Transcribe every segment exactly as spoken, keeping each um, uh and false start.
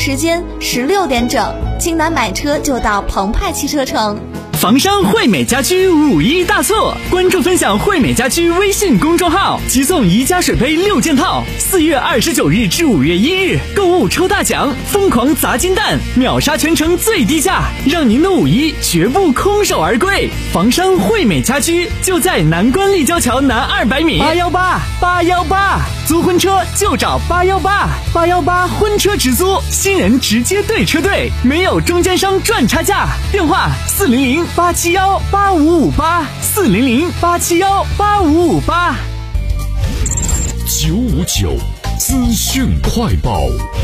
时间十六点整，济南买车就到澎湃汽车城。 房商惠美家居五一大促，关注分享惠美家居微信公众号，即送宜家水杯六件套。四月二十九日至五月一日，购物抽大奖，疯狂砸金蛋，秒杀全城最低价，让您的五一绝不空手而归。房商惠美家居就在南关立交桥南二百米。八幺八八幺八，租婚车就找八幺八八幺八婚车直租，新人直接对车队，没有中间商赚差价。电话四零零八七幺八五五八，四零零八七幺八五五八。 九五九资讯快报。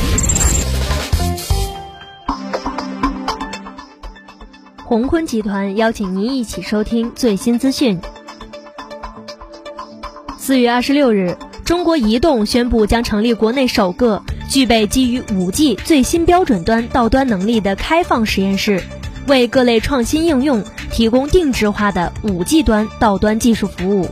宏坤集团邀请您一起收听最新资讯。四月二十六日，中国移动宣布将成立国内首个具备基于 五 G 最新标准端到端能力的开放实验室，为各类创新应用提供定制化的 五 G 端到端技术服务。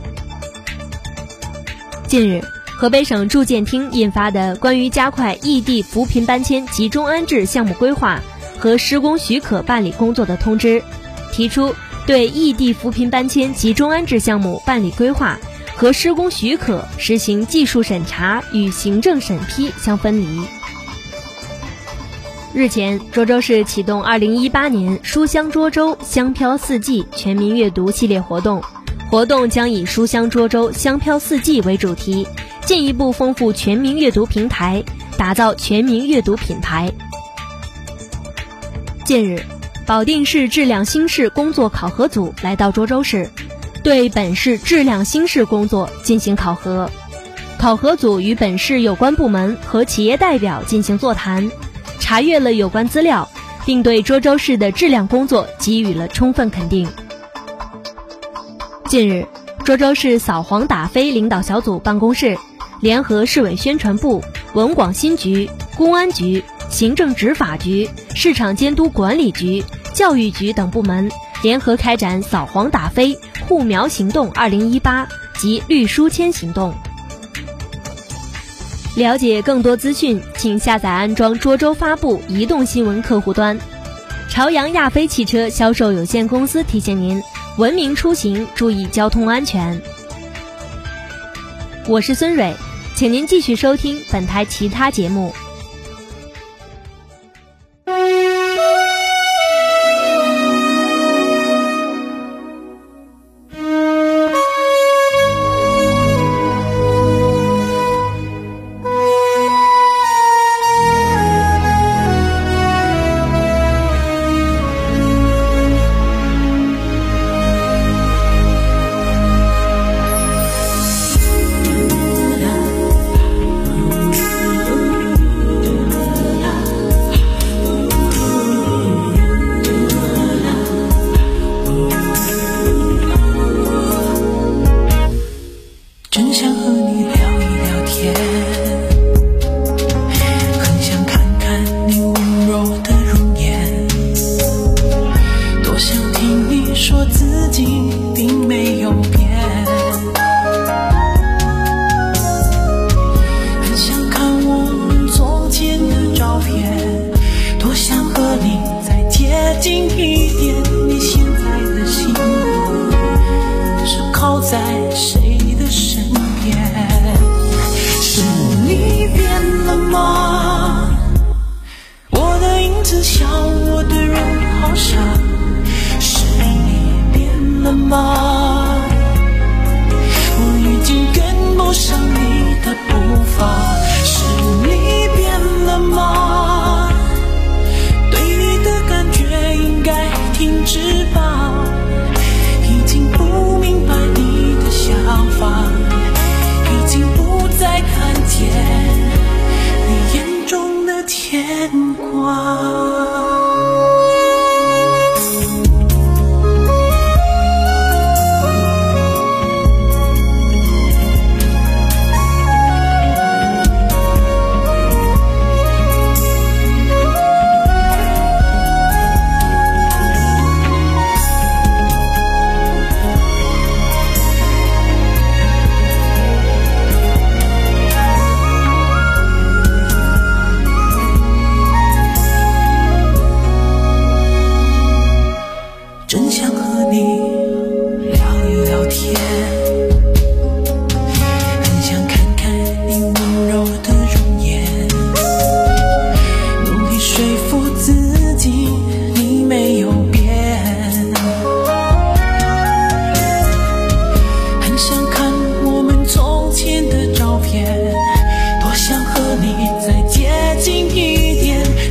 近日，河北省住建厅印发的关于加快异地扶贫搬迁集中安置项目规划和施工许可办理工作的通知，提出对异地扶贫搬迁集中安置项目办理规划和施工许可实行技术审查与行政审批相分离。日前，涿州市启动二零一八年书香涿州香飘四季全民阅读系列活动，活动将以书香涿州香飘四季为主题，进一步丰富全民阅读平台，打造全民阅读品牌。近日，保定市质量新市工作考核组来到涿州市，对本市质量新市工作进行考核。考核组与本市有关部门和企业代表进行座谈，查阅了有关资料，并对涿州市的质量工作给予了充分肯定。近日，涿州市扫黄打非领导小组办公室联合市委宣传部、文广新局、公安局、行政执法局、市场监督管理局、教育局等部门联合开展扫黄打非护苗行动二零一八及绿书签行动。了解更多资讯，请下载安装涿州发布移动新闻客户端。朝阳亚飞汽车销售有限公司提醒您，文明出行，注意交通安全。我是孙蕊，请您继续收听本台其他节目。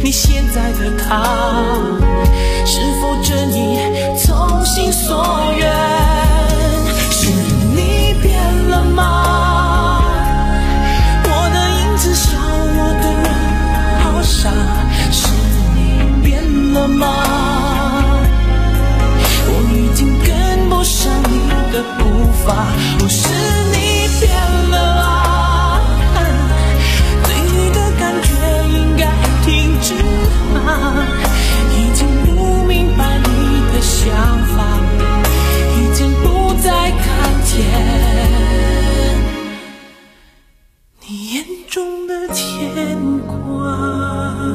你现在的他是否真意从心所愿？是你变了吗？我的影子笑我的人好傻，是你变了吗？我已经跟不上你的步伐，不是你变了啊，对你的感觉应该停止吗？已经不明白你的想法，已经不再看见你眼中的牵挂。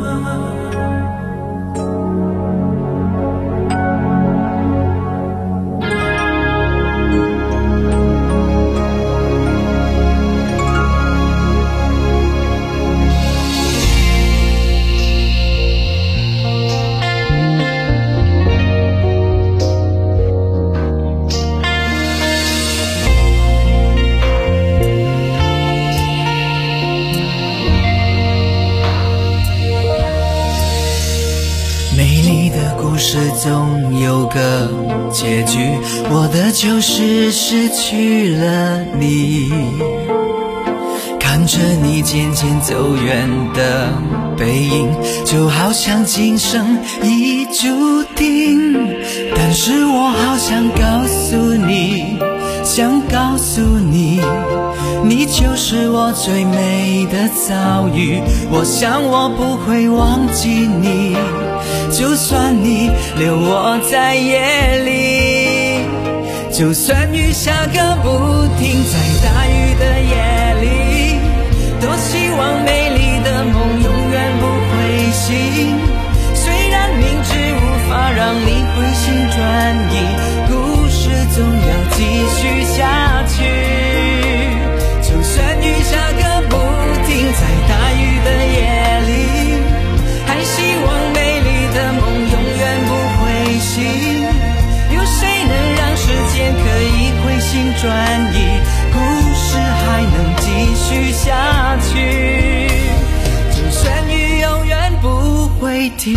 故事总有个结局，我的就是失去了你。看着你渐渐走远的背影，就好像今生已注定。但是我好想告诉你，想告诉你，你就是我最美的遭遇。我想我不会忘记你，就算你留我在夜里，就算雨下个不停，在大雨的夜里，多希望美丽的梦永远不会醒。虽然明知无法让你回心转意，故事总要继续下去。就算雨下个不停，在大雨的夜里，还希望美丽的梦永远不会醒。有谁能让时间可以回心转意，故事还能继续下去。就算雨永远不会停。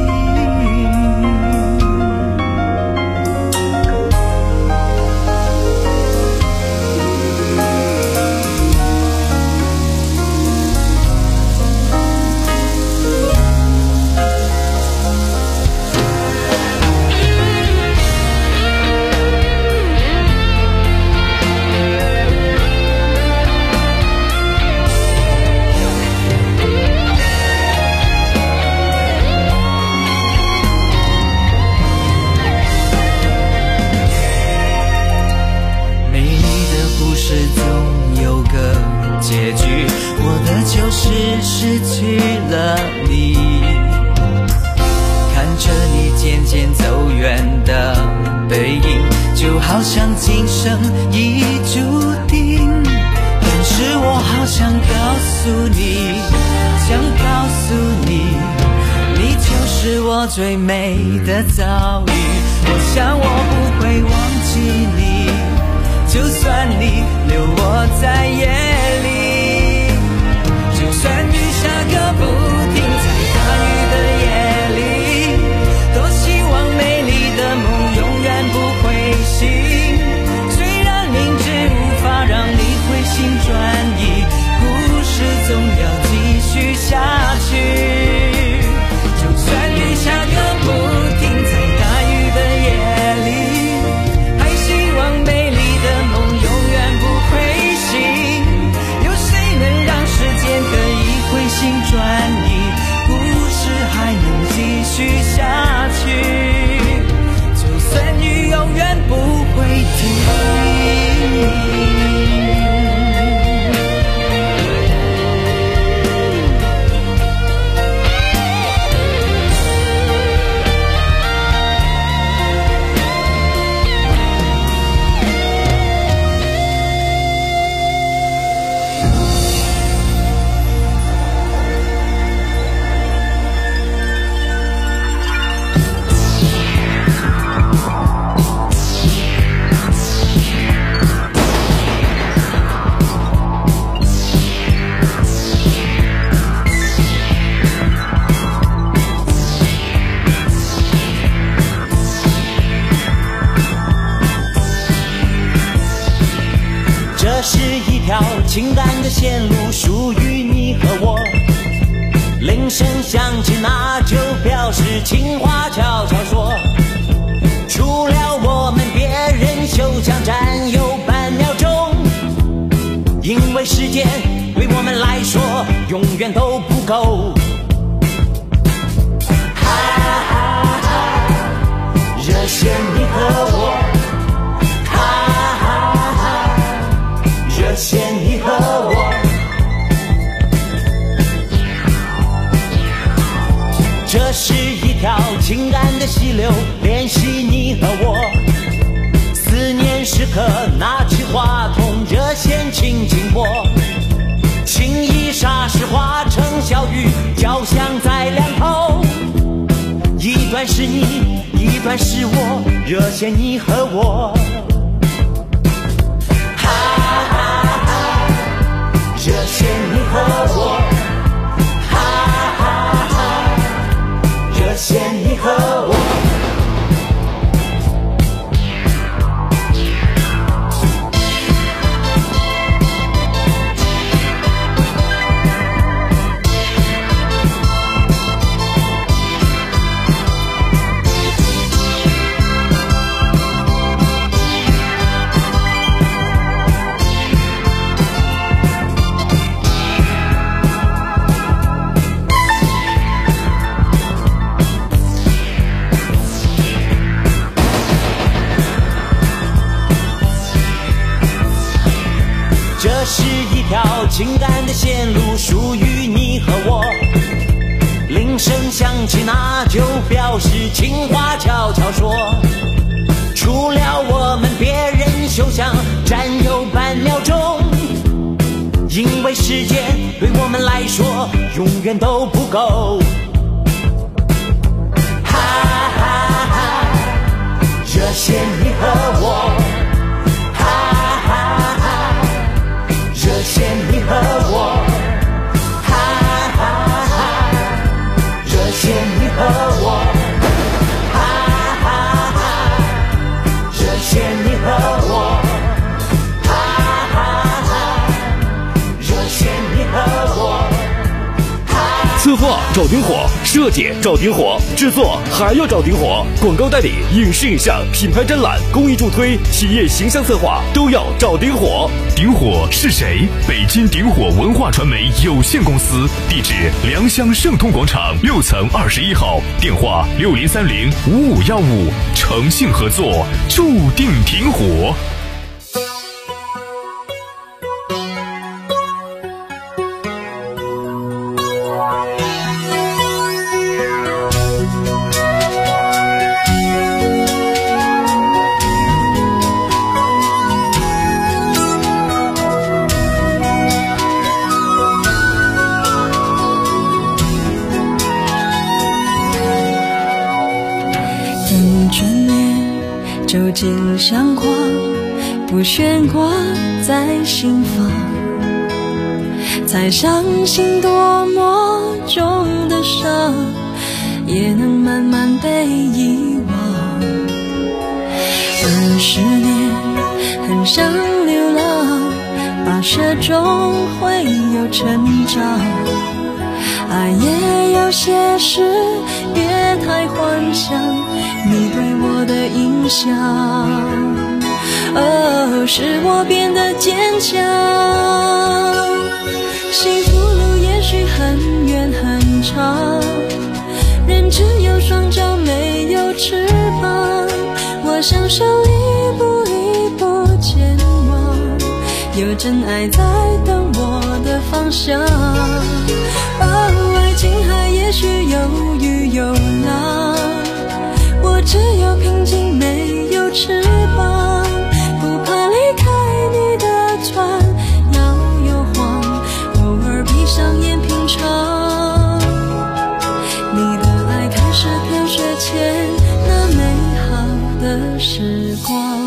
结局，我的就是失去了你。看着你渐渐走远的背影，就好像今生已注定。但是我好想告诉你，想告诉你，你就是我最美的遭遇。我想我不会忘记你，就算你留我在夜里，就算雨下个不停，在大雨的夜里，多希望美丽的梦永远不会醒。虽然明知无法让你回心转意，故事总要继续下去。就算雨下个不停，在大雨的夜里，还希望美丽的梦永远不会醒。有谁能让时间可以回心转意， 条情感的线路属于你和我，铃声响起那就表示情话悄悄说，除了我们别人休想占有半秒钟，因为时间对我们来说永远都不够。哈哈哈，热线你和我，哈哈哈，热线你和我，这是一条情感的溪流，联系你和我。思念时刻拿起话筒，热线轻轻拨，情意霎时化成小雨，交响在两头。一段是你，一段是我，热线你和我。哈哈哈，热线你和我，哈哈哈，热线你和我。这是一条情感的线路，属于你和我。铃声响起，那就表示情话悄悄说。除了我们，别人休想占有半秒钟，因为时间对我们来说永远都不够。哈哈哈，热线你和我。热线你和我，哈哈哈，热线你和我，哈哈哈，热线你和我，哈哈哈，热线你和我。 策划找顶火，设计找顶火，制作还要找顶火，广告代理、影视影像、品牌展览、公益助推、企业形象策划都要找顶火。 顶火是谁？北京顶火文化传媒有限公司，地址良乡盛通广场六层二十一号，电话六零三零五五幺五，诚信合作，注定顶火。 究竟像花不悬挂在心房，才相信多么重的伤也能慢慢被遗忘。二十年很想流浪，跋涉中会有成长，爱也有些事别太幻想你对我的影响，哦，使我变得坚强。幸福路也许很远很长，人只有双脚没有翅膀，我享受一步一步前往，有真爱在等我的方向。哦，爱情海也许有雨有浪，我只有平静没有翅膀，不怕离开你的船摇又晃，偶尔闭上眼品尝你的爱，开始飘雪前那美好的时光。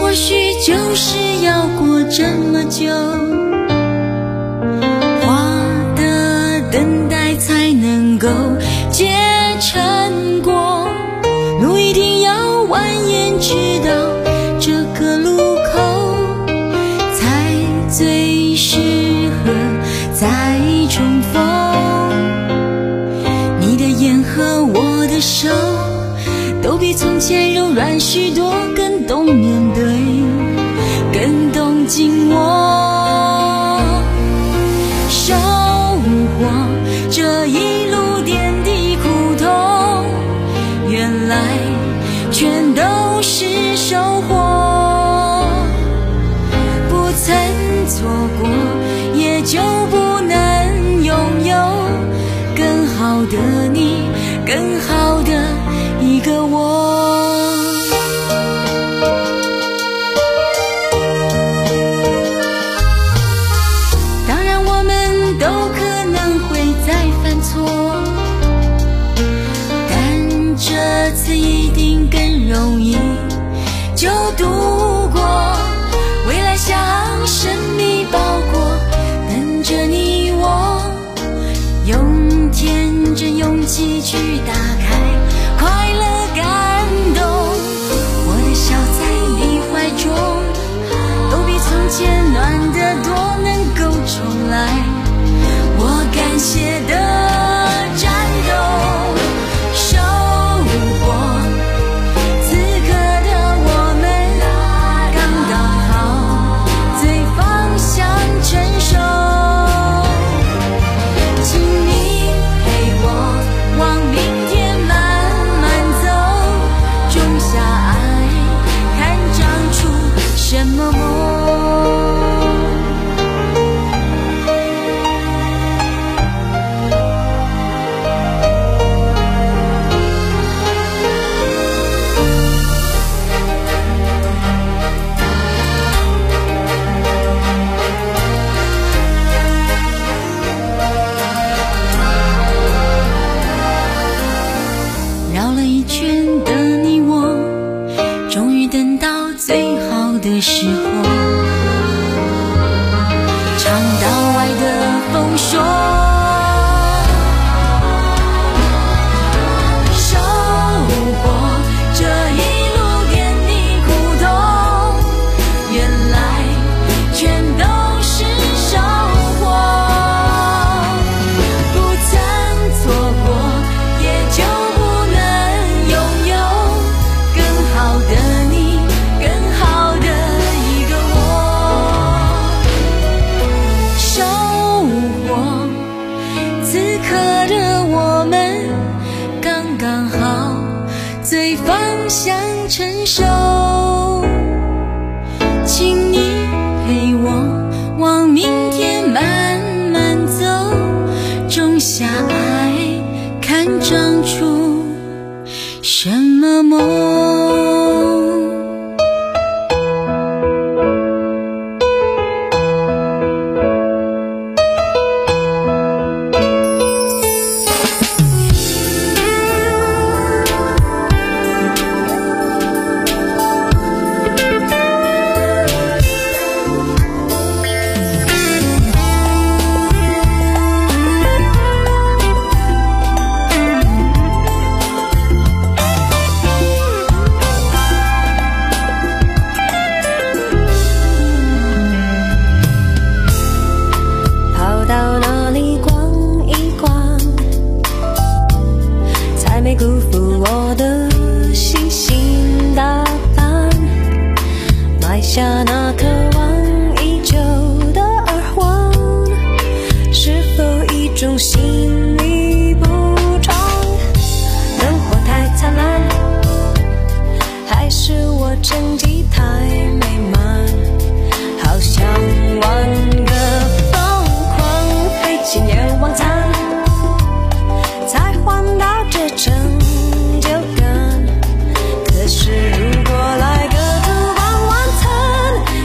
或许就是要过这么久，花的等待才能够结成果，路一定要蜿蜒直到这个路口，才最适合再重逢。你的眼和我的手都比从前柔软许多，更懂面对，更懂紧握，收获这一路点滴苦痛，原来全都是收获。不曾错过，也就不能拥有更好的你，更好的一个我。当然我们都可能会再犯错，但这次一定更容易就度过。未来像神秘包裹，等着你我用天真勇气去打开快乐感动。我的笑在你怀中，都比从前暖得多，能够重来我感谢的战斗，收获此刻的我们刚刚好，最方向成熟。请你陪我往明天慢慢走，种下爱，看长出什么梦。绕了一圈的你我，终于等到最好的时候，尝到爱的丰硕，收获这一路点滴苦痛，原来全都是收获。不曾错过，也就不能拥有更好的你，更好的一个我。收获此刻的我们刚刚好，最方向成熟。请你陪我往明天慢慢走，种下爱，看长出什么梦。 跑到哪里逛一逛，才没辜负我的细心打扮，埋下那渴望已久的耳环，是否一种心理补偿？灯火太灿烂，还是我成绩太美满？好想玩个疯狂，飞进夜晚餐，才换到这成就感。可是如果来个烛光晚餐，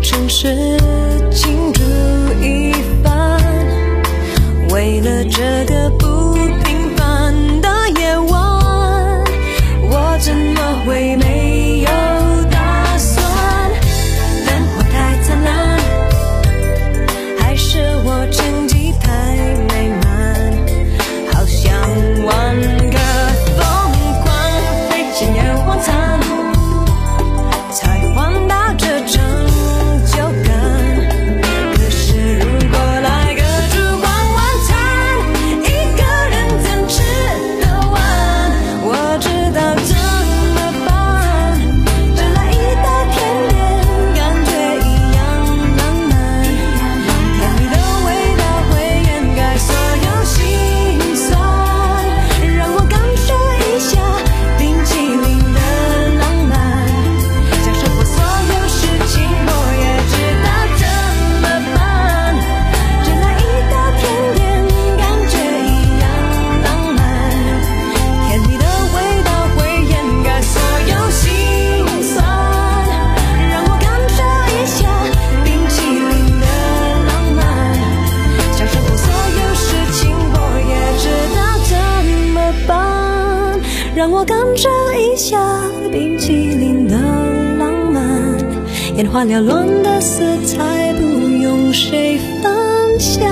城市倾注一番，为了这个不平凡的夜晚，我怎么会没有打算？灯火太灿烂，还是我成绩太美满？好想玩个疯狂，飞行烟火灿，才换到这成就感。可是如果来个烛光晚餐，一个人怎吃得完？我知道怎么办，就来一道甜点，感觉一样浪漫。甜蜜的味道会掩盖所有心酸，让我感受一下冰淇淋的浪漫。享受过所有事情，我也知道怎么办，就来一道甜点，感觉一样浪漫。甜蜜的味道会掩盖所有心酸，让我感受一下冰淇淋的浪漫。享受过所有事情，我也知道怎么办，让我感受一下冰淇淋的浪漫。眼花缭乱的色彩，不用谁分享。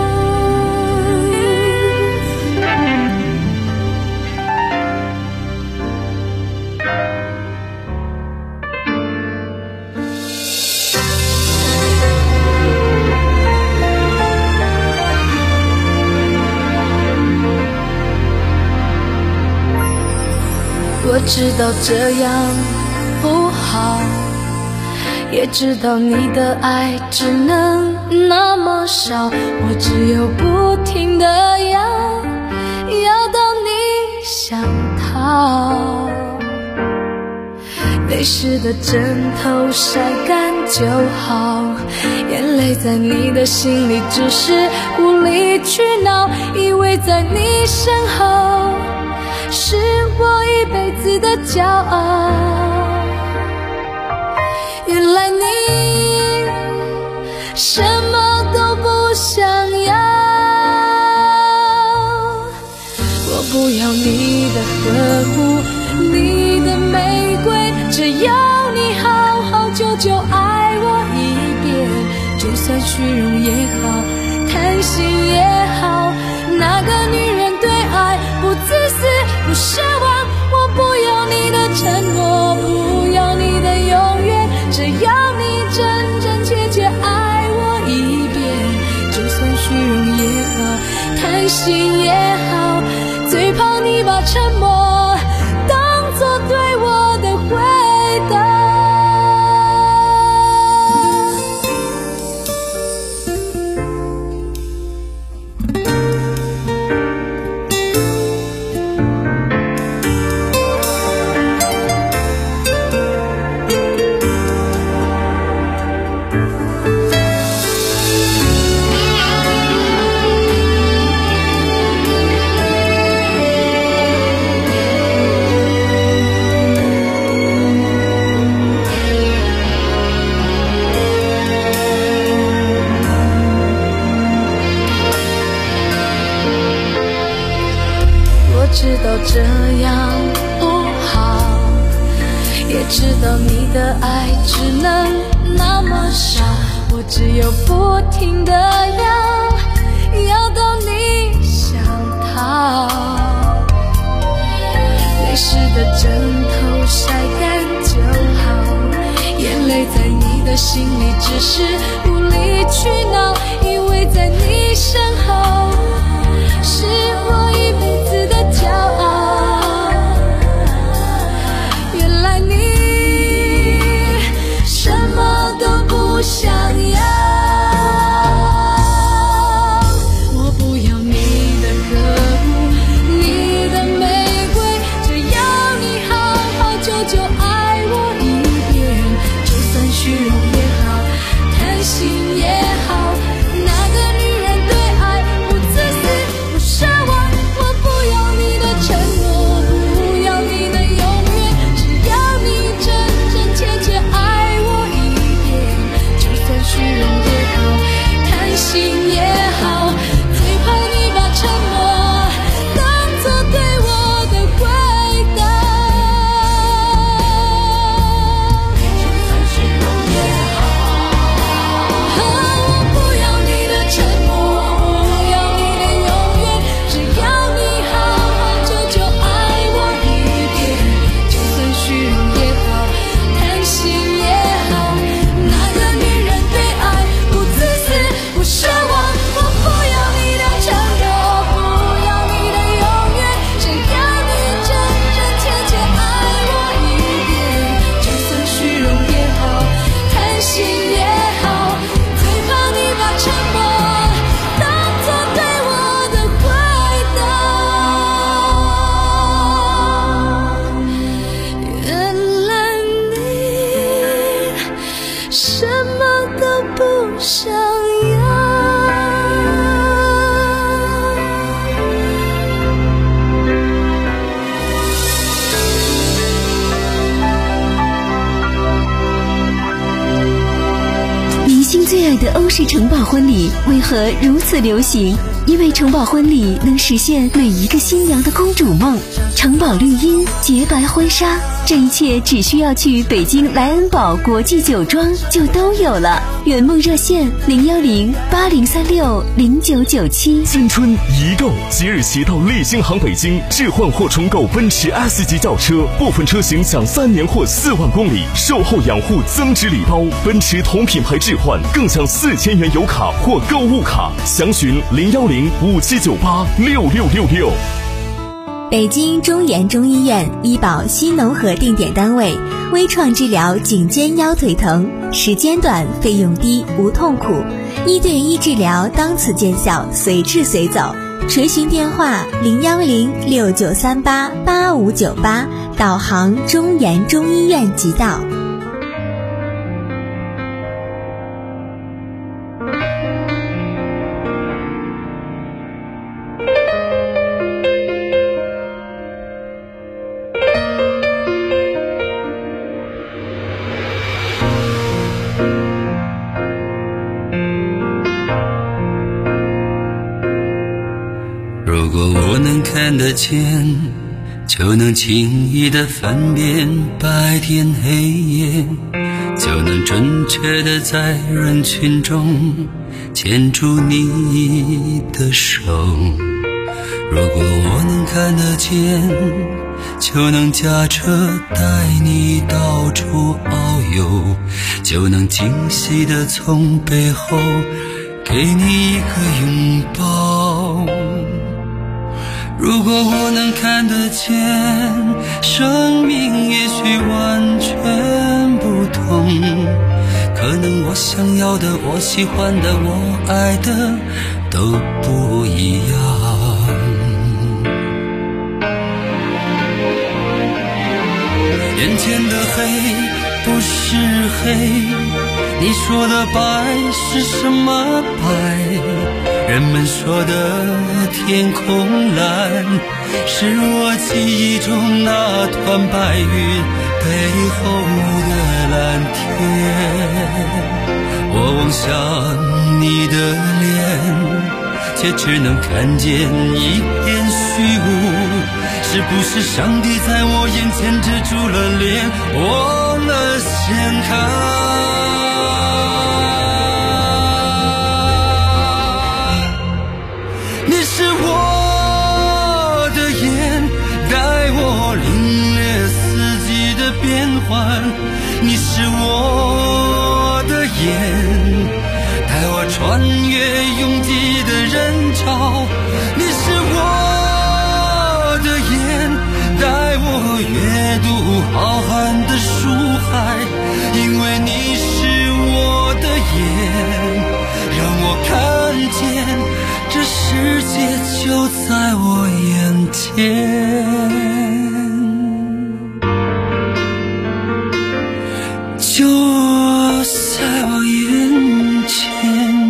我知道这样不好，也知道你的爱只能那么少，我只有不停地要，要到你想逃。泪湿的枕头晒干就好，眼泪在你的心里只是无理取闹，以为在你身后是我一辈子的骄傲。原来你什么都不想要，我不要你的呵护，你的玫瑰，只要你好好久久爱我一遍。就算虚荣也好，贪心也好，那个女人对爱不自私不奢望，我不要你的承诺，不要你的永远，只要你真真切切爱我一遍。就算虚荣也好，贪心也好，最怕你把沉默当作对我的回答。知道这样不好，也知道你的爱只能那么少，我只有不停地要，要到你想逃。泪湿的枕头晒干就好，眼泪在你的心里只是无理取闹，以为在你身后是我一辈子的骄傲。原来你什么都不想要，我不要你的呵护，你的玫瑰，只要你好好久久爱我一遍。就算虚荣也好，贪心也好，那个女人想要。 明星最爱的欧式城堡婚礼为何如此流行？因为城堡婚礼能实现每一个新娘的公主梦。城堡绿荫，洁白婚纱，这一切只需要去北京莱恩堡国际酒庄就都有了。圆梦热线零幺零八零三六零九九七。 新春一购，即日起到利星行北京置换或重购奔驰 S 级轿车，部分车型享三年或四万公里售后养护增值礼包，奔驰同品牌置换更享四千元油卡或购物卡。详询零幺零五七九八六六六六。 北京中研中医院医保新农合定点单位，微创治疗颈肩腰腿疼，时间短，费用低，无痛苦，一对一治疗，当此见效，随治随走。垂询电话零幺零六九三八八五九八，导航中研中医院即到。 如果我能看得见，就能轻易地分辨白天黑夜，就能准确地在人群中牵住你的手。如果我能看得见，就能驾车带你到处遨游，就能惊喜地从背后给你一个拥抱。如果我能看得见，生命也许完全不同，可能我想要的，我喜欢的，我爱的都不一样。眼前的黑不是黑，你说的白是什么白？人们说的天空蓝，是我记忆中那团白云背后的蓝天。我望向你的脸，却只能看见一片虚无。是不是上帝在我眼前遮住了脸，忘了掀开？你是我的眼，带我领略四季的变换。你是我的眼，带我穿越拥挤的人潮。你是我的眼，带我阅读浩瀚的书海。因为你是我的眼，让我看见这世界就在我眼前，就在我眼前。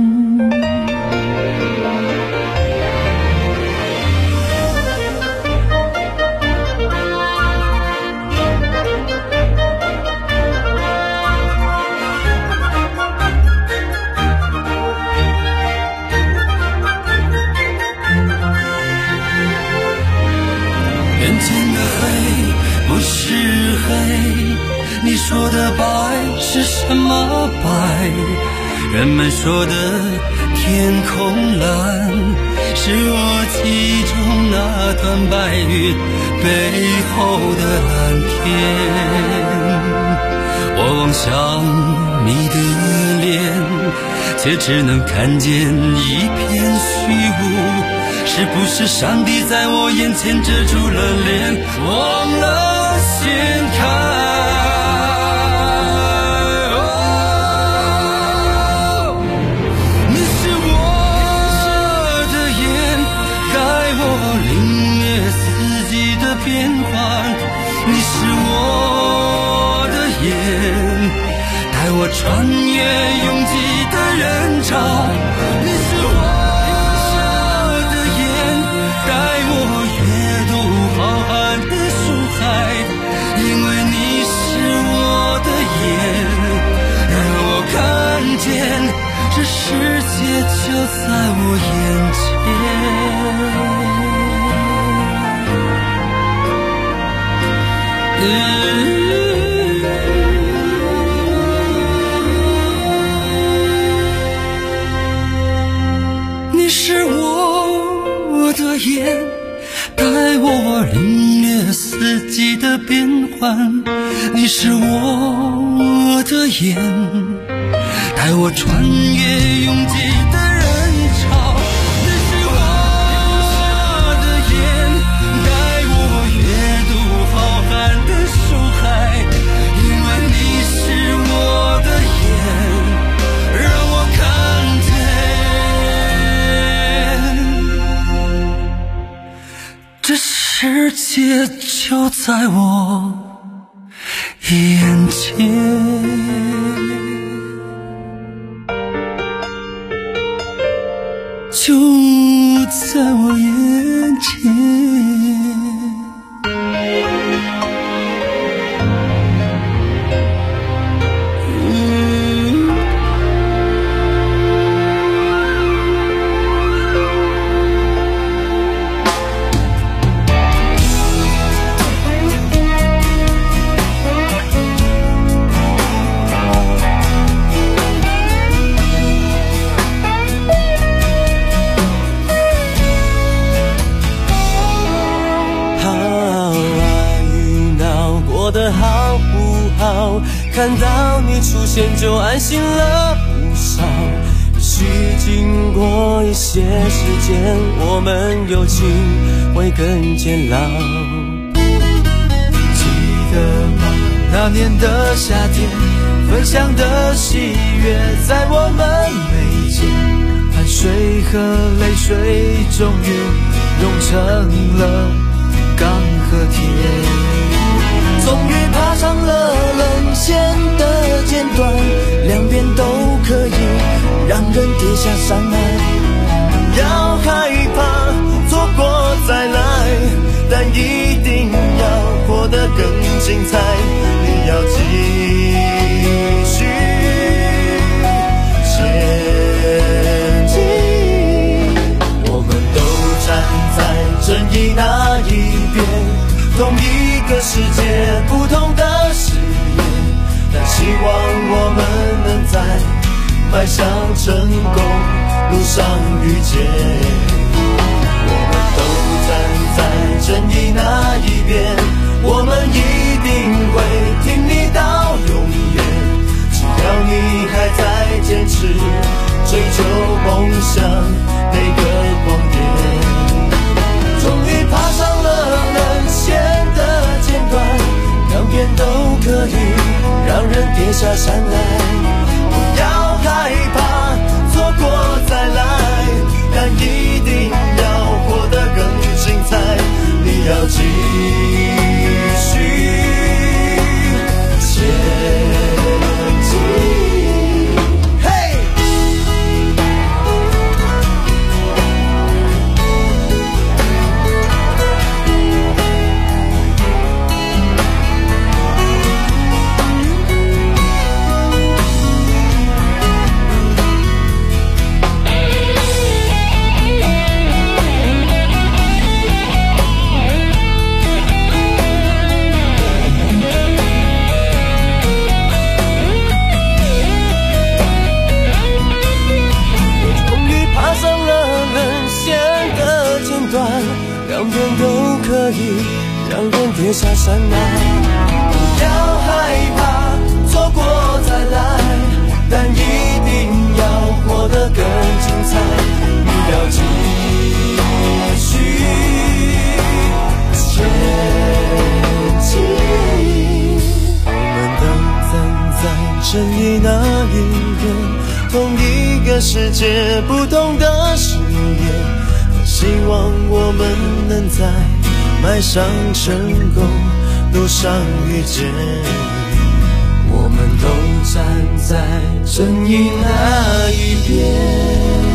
眼前的黑不是黑，你说的白是什么白？人们说的天空蓝，是我记忆中那团白云背后的蓝天。我望向你的脸，却只能看见一片虚无。是不是上帝在我眼前遮住了脸，忘了掀开？哦，你是我的眼，带我领略四季的变换。你是我的眼，带我穿越拥挤的人潮。你是我的眼，带我阅读浩瀚的书海，因为你是我的眼，让我看见这世界就在我眼前。你是我的眼，带我领略四季的变换。你是我的眼，带我穿越拥挤的人潮。你是我的眼，带我阅读浩瀚的书海，因为你是我的眼，让我看见这世界就在我眼前。就在我眼前。 看到你出现就安心了不少，也许经过一些时间，我们友情会更坚牢。 记得吗？那年的夏天，分享的喜悦在我们眉间，汗水和泪水终于融成了钢和铁，终于爬上了棱线的尖端，两边都可以让人跌下山来。不要害怕错过再来，但一定要活得更精彩。你要继续前进，我们都站在正义那一边，同一个世界，不同的视野，但希望我们能在迈向成功路上遇见。我们都站在正义那一边，我们一定会挺你到永远。只要你还在坚持追求梦想那个光点，终于爬上了棱线的尖端，两边都可以让人跌下山来。不要害怕错过再来，但一定要活得更精彩。你要继续前进。两边都可以让人跌下山来。不要害怕错过再来，但一定要活得更精彩。你要继续前进。我们都站在正义那一边，同一个世界，不同的视野。希望我们能在迈向成功路上遇见。我们都站声音那一边。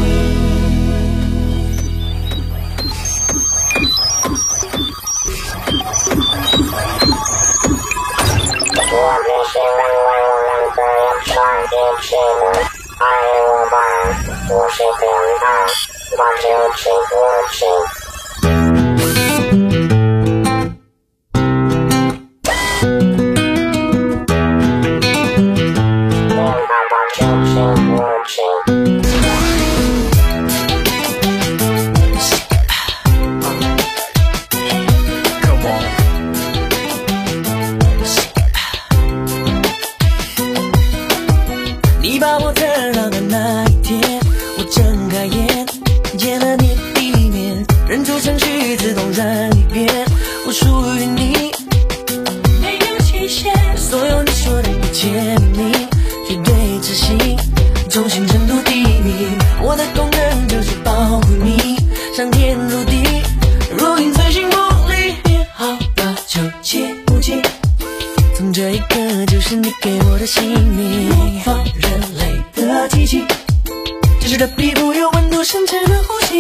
我必须让我能这样上进去的爱我吧，不是表达，我就是不行。 你把我看到的那一天，我睁开眼，见了你的一面，人出程序自动燃一遍，我属于你，没有期限，所有你说的一切明，绝对执行，忠心程度第一名，我的功能就是保护你，上天入地，如影随形无力，别好吧，就切不弃。从这一刻就是你给我的姓名，模仿人类的机器，真实的皮肤有温度，深沉的呼吸。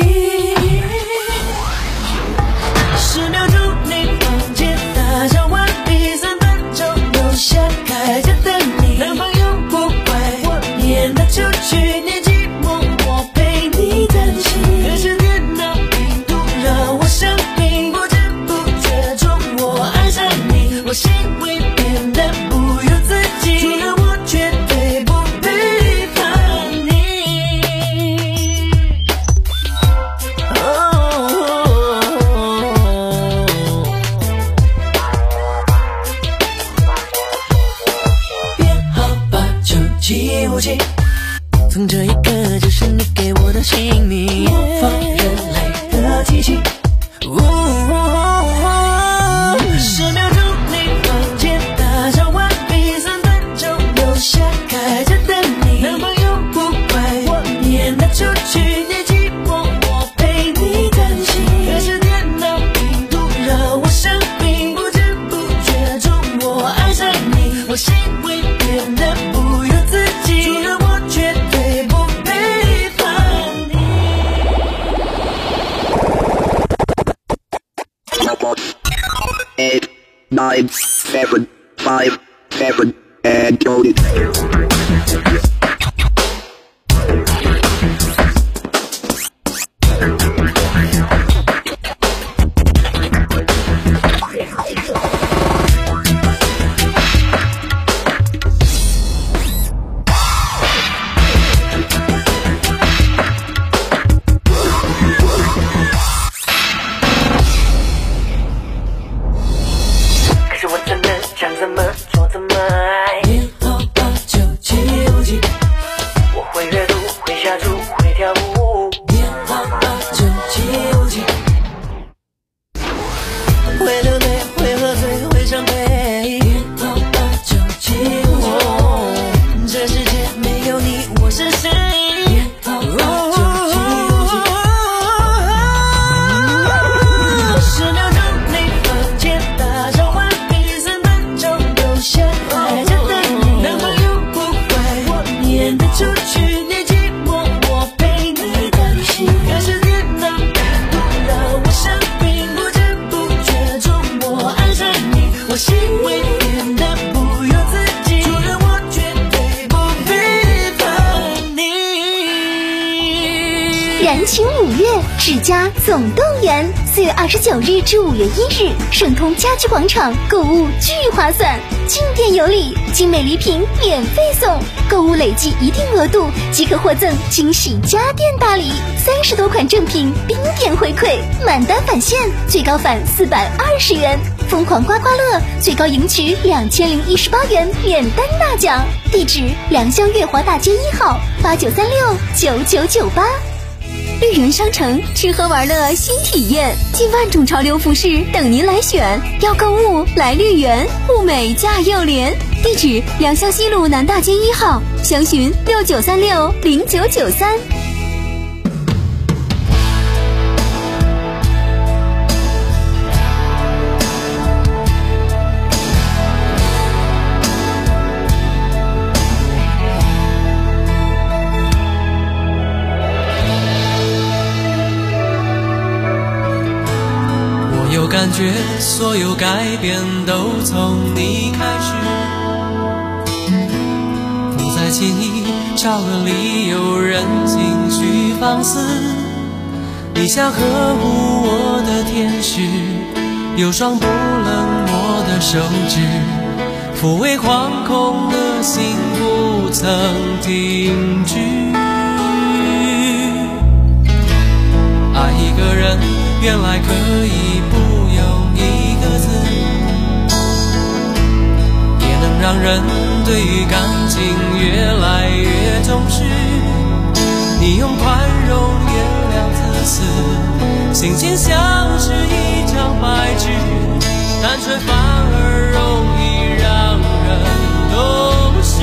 十秒钟内房间大小完毕，三分钟留下开着等你，男朋友不怪我撵他出去，你寂寞我陪你担心，可是电脑病毒让我生病，不知不觉中我爱上你，我心会变得不由自己，除了我绝对不背叛你。别好吧，就起武器，从这一刻就是你给我的姓名，模仿人类的机器。十秒钟内房间打扫完毕，三分钟留下开着等你，男朋友不怪我撵他出去，你寂寞我陪你担心，可是电脑病毒让我生病，不知不觉中我爱上你，我心会变得不由自己，除了我绝对不背叛你。 Eight, nine, seven, five, seven, and go. 可是我真的想怎么做怎么爱，别好吧，就起武器，我会阅读，会下注，会跳舞，别好吧，就起武器，会流泪，会喝醉，会伤悲，别好吧，就起武器，这世界没有你，我是谁？别好吧，就起武器，十秒钟内房间打扫完毕，三分钟留下开着等你，男朋友不怪我撵他出去，你寂寞我陪你担心，可是电脑病毒让我生病，不知不觉中我爱上你，我心会变得不由自己，除了我绝对不背叛你。 燃情五月，世嘉总动员，四月二十九日至五月一日，顺通家居广场购物巨划算，进店有礼，精美礼品免费送，购物累计一定额度即可获赠惊喜家电大礼，三十多款正品冰点回馈，满单返现，最高返四百二十元，疯狂刮刮乐最高赢取两千零一十八元免单大奖，地址良乡月华大街一号八九三六九九九八。绿园商城吃喝玩乐新体验，近万种潮流服饰等您来选，要购物来绿园，物美价又廉。地址良乡西路南大街一号，详询六九三六零九九三。 感觉所有改变都从你开始，不再轻易找个理由任情绪放肆。你像呵护我的天使，有双不冷漠的手指，抚慰惶恐的心不曾停止。爱一个人原来可以不用一个字，也能让人对于感情越来越重视。你用宽容原谅自私，心情像是一张白纸，单纯反而容易让人懂事。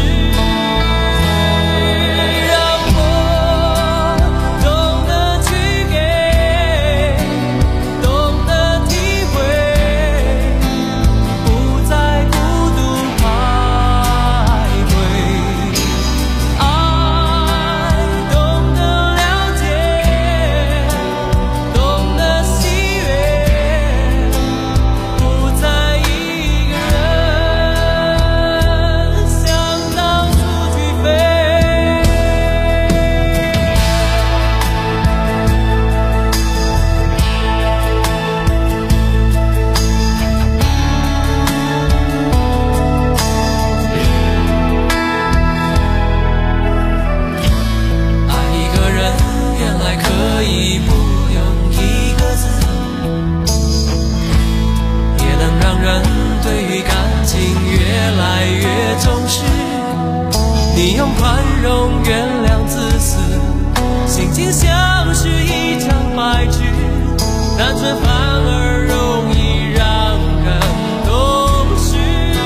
你用宽容原谅自私，心情像是一张白纸，单纯反而容易让人懂事。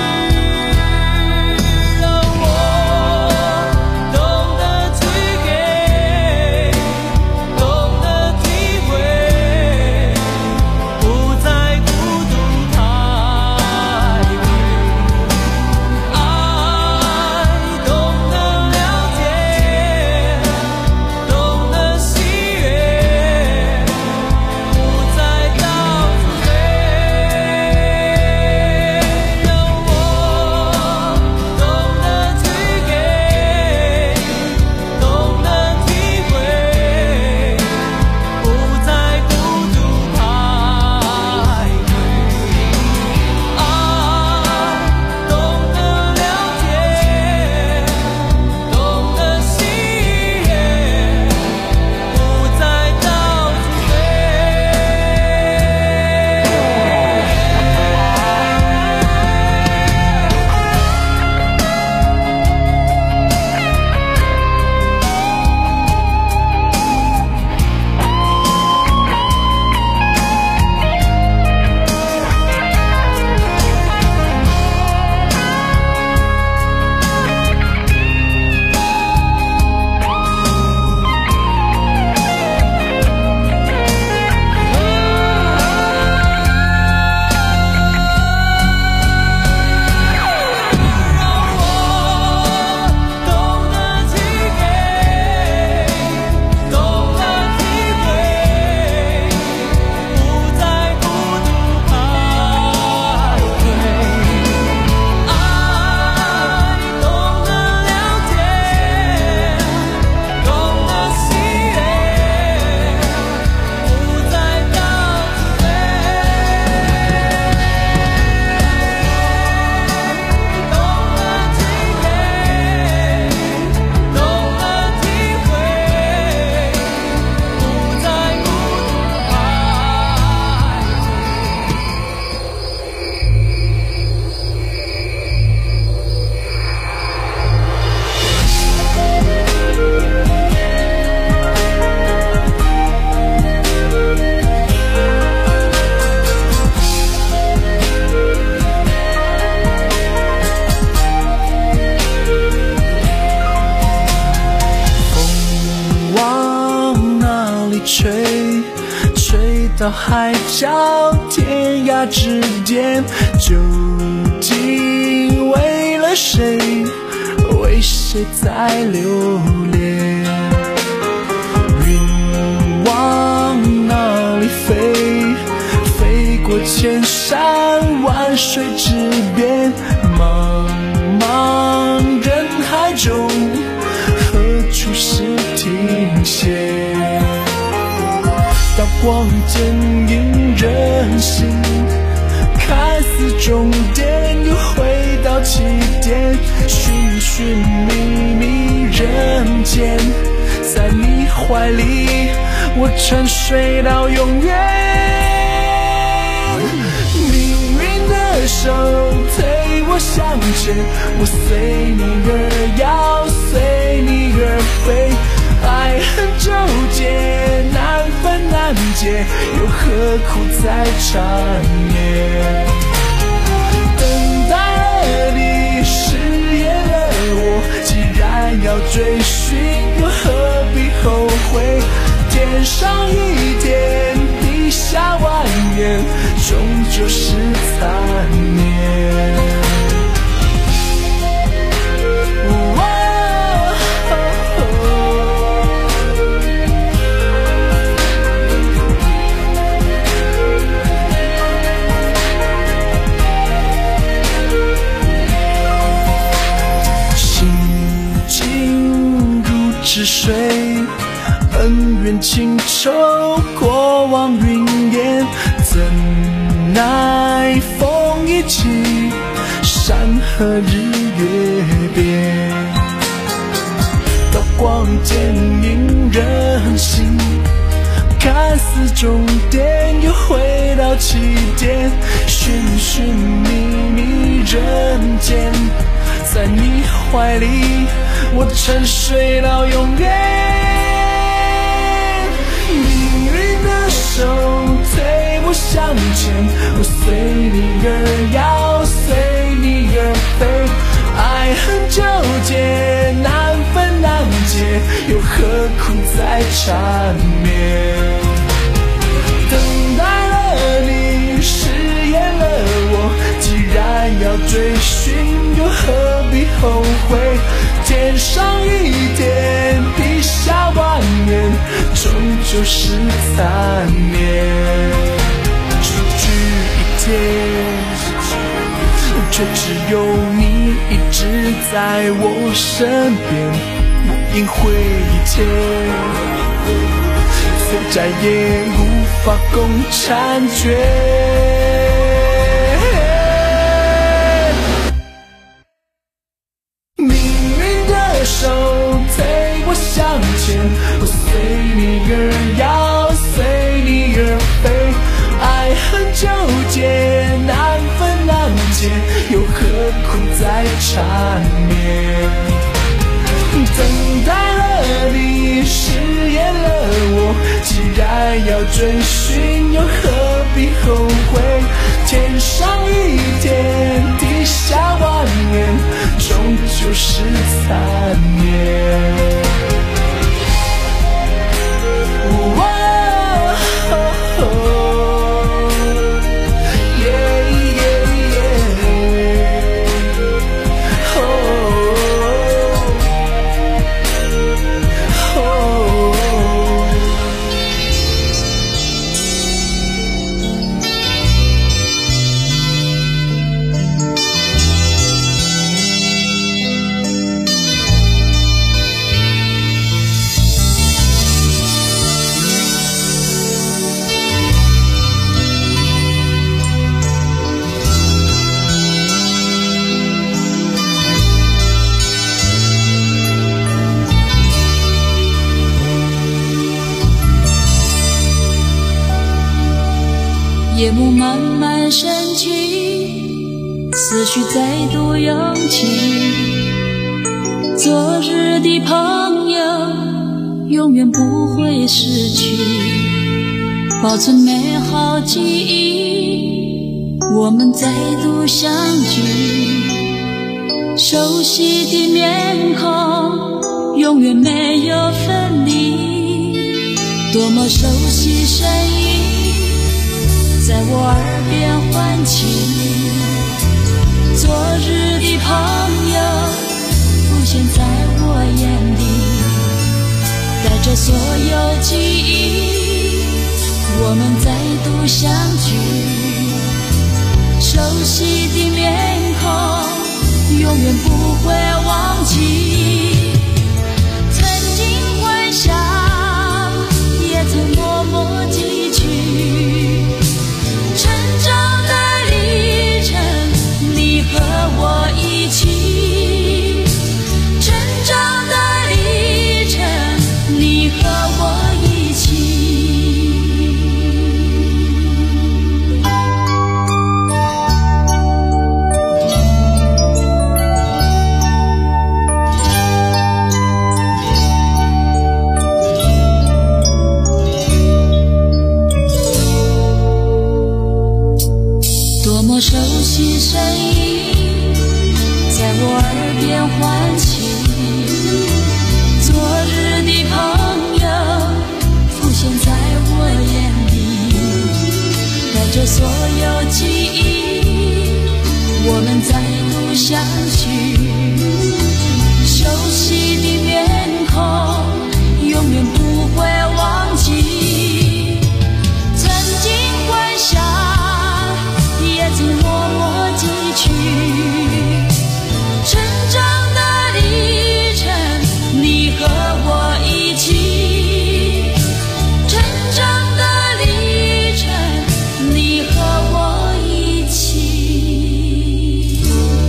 让我懂得去给，懂得体会，不再孤独徘徊。爱懂得了解，懂得喜悦，不再到处飞。让我懂得去给，懂得体会，不再孤独徘徊。爱懂得了解，懂得喜悦，不再到处飞。 吹，吹到海角天涯之间，究竟为了谁，为谁在留恋？云往哪里飞？飞过千山万水之边，茫茫人海中，何处是停歇？刀光剑影人心，看似终点，又回到起点，寻寻觅觅人间，在你怀里，我沉睡到永远。命运的手推我向前，我随你而摇，随你而飞。爱恨纠结，难分难解，又何苦再缠绵？等待了你，誓言了我，既然要追寻，又何必后悔？天上一点，地下万年，终究是残念。是水，恩怨情仇，过往云烟，怎奈风一起，山河日月变。刀光剑影人心，看似终点，又回到起点，寻寻觅觅人间，在你怀里，我沉睡到永远。命运的手推我向前，我随你而摇，随你而飞。爱恨纠结，难分难解，又何苦再缠绵？等待了你，誓言了我，既然要追寻，又何必后悔？天上一点，地下万年，终究是残念。区区一天，却只有你一直在我身边。我应会一切，虽再也无法共婵娟。手推我向前，我随你而摇，随你而飞。爱恨纠结，难分难解，又何苦再缠绵？等待了你，誓言了我，既然要追寻，又何必后悔？天上一点，地下万年，终究是残念。 夜幕慢慢升起，思绪再度涌起。昨日的朋友，永远不会失去。保存美好记忆，我们再度相聚。熟悉的面孔，永远没有分离。多么熟悉声音，在我耳边唤起。昨日的朋友浮现在我眼里，带着所有记忆，我们再度相聚。 熟悉的面孔，永远不会忘记。曾经幻想，也曾默默记取。成长的历程，你和我一起。成长的历程，你和我一起。多么熟悉声音，在我耳边唤起。昨日的朋友浮现在我眼里，带着所有记忆，我们再度相聚。熟悉的面孔，永远不会忘记。曾经幻想，也曾默默记取。成长的历程，你和我一起。成长的历程，你和我一起。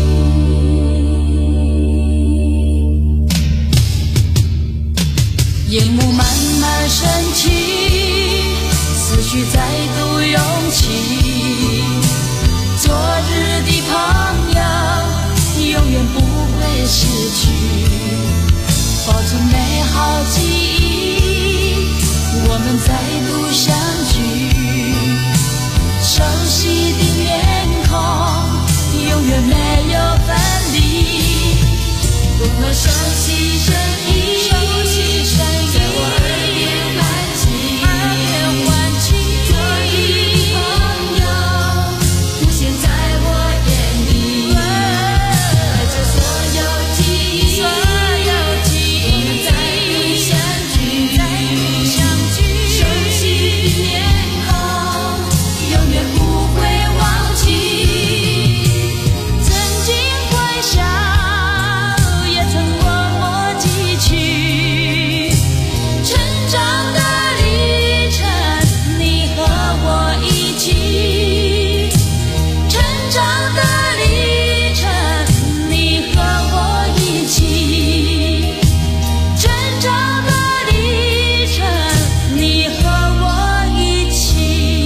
夜幕慢慢升起，思绪再度涌起。昨日的朋友，永远不会失去。保存美好记忆，我们再度相聚。熟悉的面孔，永远没有分离。多么熟悉声音，熟悉声音，在我耳边唤起，耳边唤起。昨日的朋友，浮现在我眼里，带着所有记忆，所有记忆，我们再度相聚，再度相聚。熟悉的面孔，永远不会忘记。曾经幻想，也曾默默记取。成长的历程，你和我一起。成长的历程，你和我一起。成长的历程，你和我一起。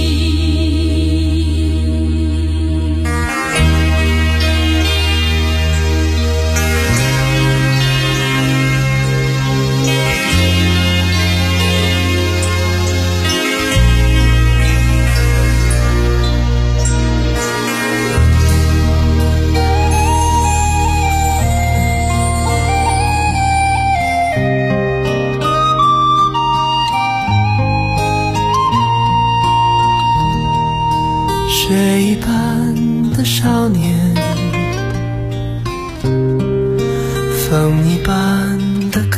水一般的少年，风一般的歌，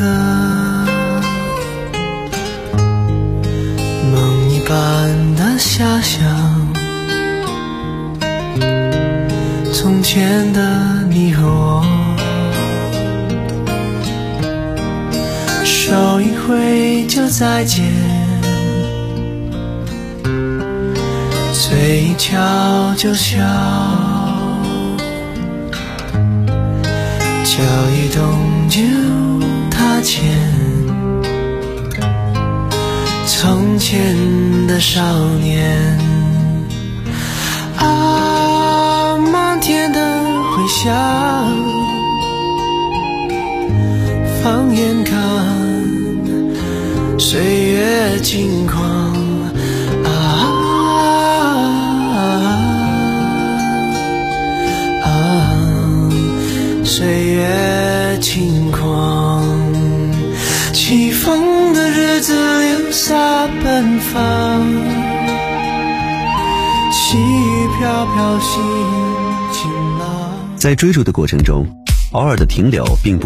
梦一般的遐想。从前的你和我，手一挥就再见，嘴一翘就笑，脚一动就踏前。从前的少年，啊，漫天的回响，放眼看，岁月轻狂。岁月轻狂，起风的日子留下奔放，细雨飘飘心晴朗。 在追逐的过程中，偶尔的停留并不